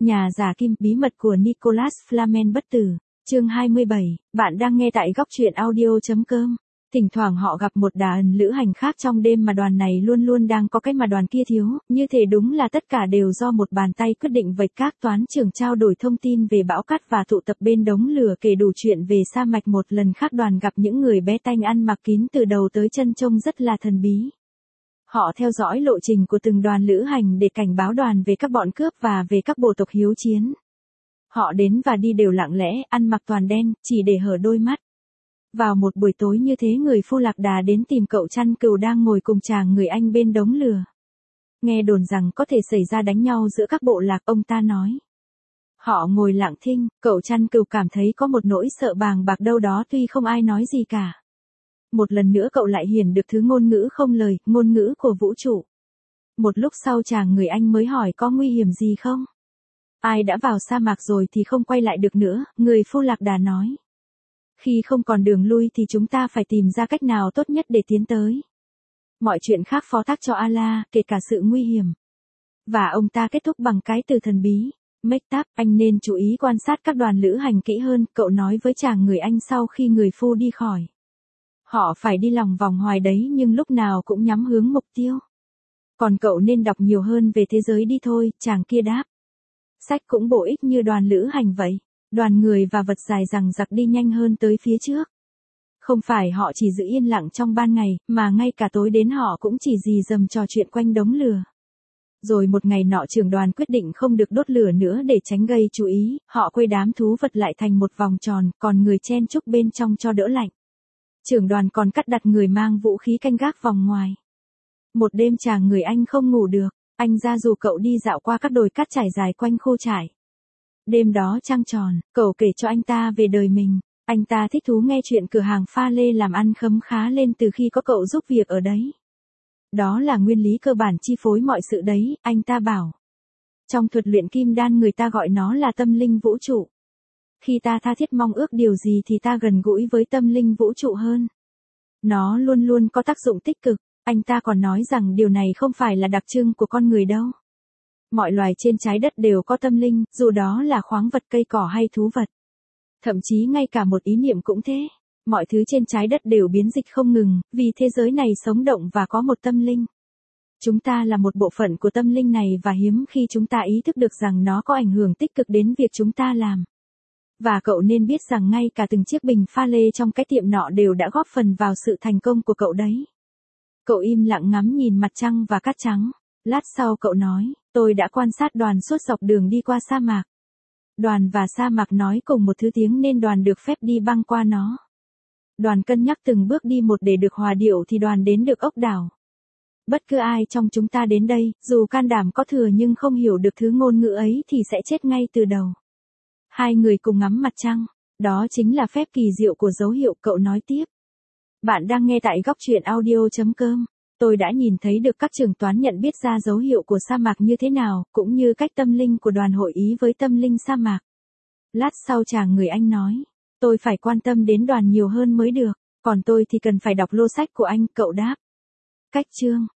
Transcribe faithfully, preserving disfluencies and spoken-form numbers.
Nhà giả kim, bí mật của Nicholas Flamel bất tử. Chương hai mươi bảy, bạn đang nghe tại góc truyện audio chấm com. Thỉnh thoảng họ gặp một đàn lữ hành khác trong đêm mà đoàn này luôn luôn đang có cái mà đoàn kia thiếu, như thể đúng là tất cả đều do một bàn tay quyết định vậy. Các toán trưởng trao đổi thông tin về bão cát và tụ tập bên đống lửa, kể đủ chuyện về sa mạc. Một lần khác đoàn gặp những người bé tanh ăn mặc kín từ đầu tới chân, trông rất là thần bí. Họ theo dõi lộ trình của từng đoàn lữ hành để cảnh báo đoàn về các bọn cướp và về các bộ tộc hiếu chiến. Họ đến và đi đều lặng lẽ, ăn mặc toàn đen, chỉ để hở đôi mắt. Vào một buổi tối như thế, người phu lạc đà đến tìm cậu chăn cừu đang ngồi cùng chàng người Anh bên đống lửa. Nghe đồn rằng có thể xảy ra đánh nhau giữa các bộ lạc, ông ta nói. Họ ngồi lặng thinh, cậu chăn cừu cảm thấy có một nỗi sợ bàng bạc đâu đó tuy không ai nói gì cả. Một lần nữa cậu lại hiển được thứ ngôn ngữ không lời, ngôn ngữ của vũ trụ. Một lúc sau chàng người Anh mới hỏi có nguy hiểm gì không? Ai đã vào sa mạc rồi thì không quay lại được nữa, người phu lạc đà nói. Khi không còn đường lui thì chúng ta phải tìm ra cách nào tốt nhất để tiến tới. Mọi chuyện khác phó thác cho Allah, kể cả sự nguy hiểm. Và ông ta kết thúc bằng cái từ thần bí. Mektap, anh nên chú ý quan sát các đoàn lữ hành kỹ hơn, cậu nói với chàng người Anh sau khi người phu đi khỏi. Họ phải đi lòng vòng hoài đấy, nhưng lúc nào cũng nhắm hướng mục tiêu. Còn cậu nên đọc nhiều hơn về thế giới đi thôi, chàng kia đáp. Sách cũng bổ ích như đoàn lữ hành vậy. Đoàn người và vật dài dằng dặc đi nhanh hơn tới phía trước. Không phải họ chỉ giữ yên lặng trong ban ngày, mà ngay cả tối đến họ cũng chỉ rì rầm trò chuyện quanh đống lửa. Rồi một ngày nọ trưởng đoàn quyết định không được đốt lửa nữa để tránh gây chú ý, họ quây đám thú vật lại thành một vòng tròn, còn người chen chúc bên trong cho đỡ lạnh. Trưởng đoàn còn cắt đặt người mang vũ khí canh gác vòng ngoài. Một đêm chàng người Anh không ngủ được, anh ra rủ cậu đi dạo qua các đồi cát trải dài quanh khu trại. Đêm đó trăng tròn, cậu kể cho anh ta về đời mình. Anh ta thích thú nghe chuyện cửa hàng pha lê làm ăn khấm khá lên từ khi có cậu giúp việc ở đấy. Đó là nguyên lý cơ bản chi phối mọi sự đấy, anh ta bảo. Trong thuật luyện kim đan người ta gọi nó là tâm linh vũ trụ. Khi ta tha thiết mong ước điều gì thì ta gần gũi với tâm linh vũ trụ hơn. Nó luôn luôn có tác dụng tích cực. Anh ta còn nói rằng điều này không phải là đặc trưng của con người đâu. Mọi loài trên trái đất đều có tâm linh, dù đó là khoáng vật, cây cỏ hay thú vật. Thậm chí ngay cả một ý niệm cũng thế. Mọi thứ trên trái đất đều biến dịch không ngừng, vì thế giới này sống động và có một tâm linh. Chúng ta là một bộ phận của tâm linh này và hiếm khi chúng ta ý thức được rằng nó có ảnh hưởng tích cực đến việc chúng ta làm. Và cậu nên biết rằng ngay cả từng chiếc bình pha lê trong cái tiệm nọ đều đã góp phần vào sự thành công của cậu đấy. Cậu im lặng ngắm nhìn mặt trăng và cát trắng. Lát sau cậu nói, tôi đã quan sát đoàn suốt dọc đường đi qua sa mạc. Đoàn và sa mạc nói cùng một thứ tiếng nên đoàn được phép đi băng qua nó. Đoàn cân nhắc từng bước đi một để được hòa điệu thì đoàn đến được ốc đảo. Bất cứ ai trong chúng ta đến đây, dù can đảm có thừa nhưng không hiểu được thứ ngôn ngữ ấy thì sẽ chết ngay từ đầu. Hai người cùng ngắm mặt trăng. Đó chính là phép kỳ diệu của dấu hiệu, cậu nói tiếp. Bạn đang nghe tại góc truyện audio chấm com. Tôi đã nhìn thấy được các trường toán nhận biết ra dấu hiệu của sa mạc như thế nào, cũng như cách tâm linh của đoàn hội ý với tâm linh sa mạc. Lát sau chàng người Anh nói, tôi phải quan tâm đến đoàn nhiều hơn mới được, còn tôi thì cần phải đọc lô sách của anh, cậu đáp. Cách chương,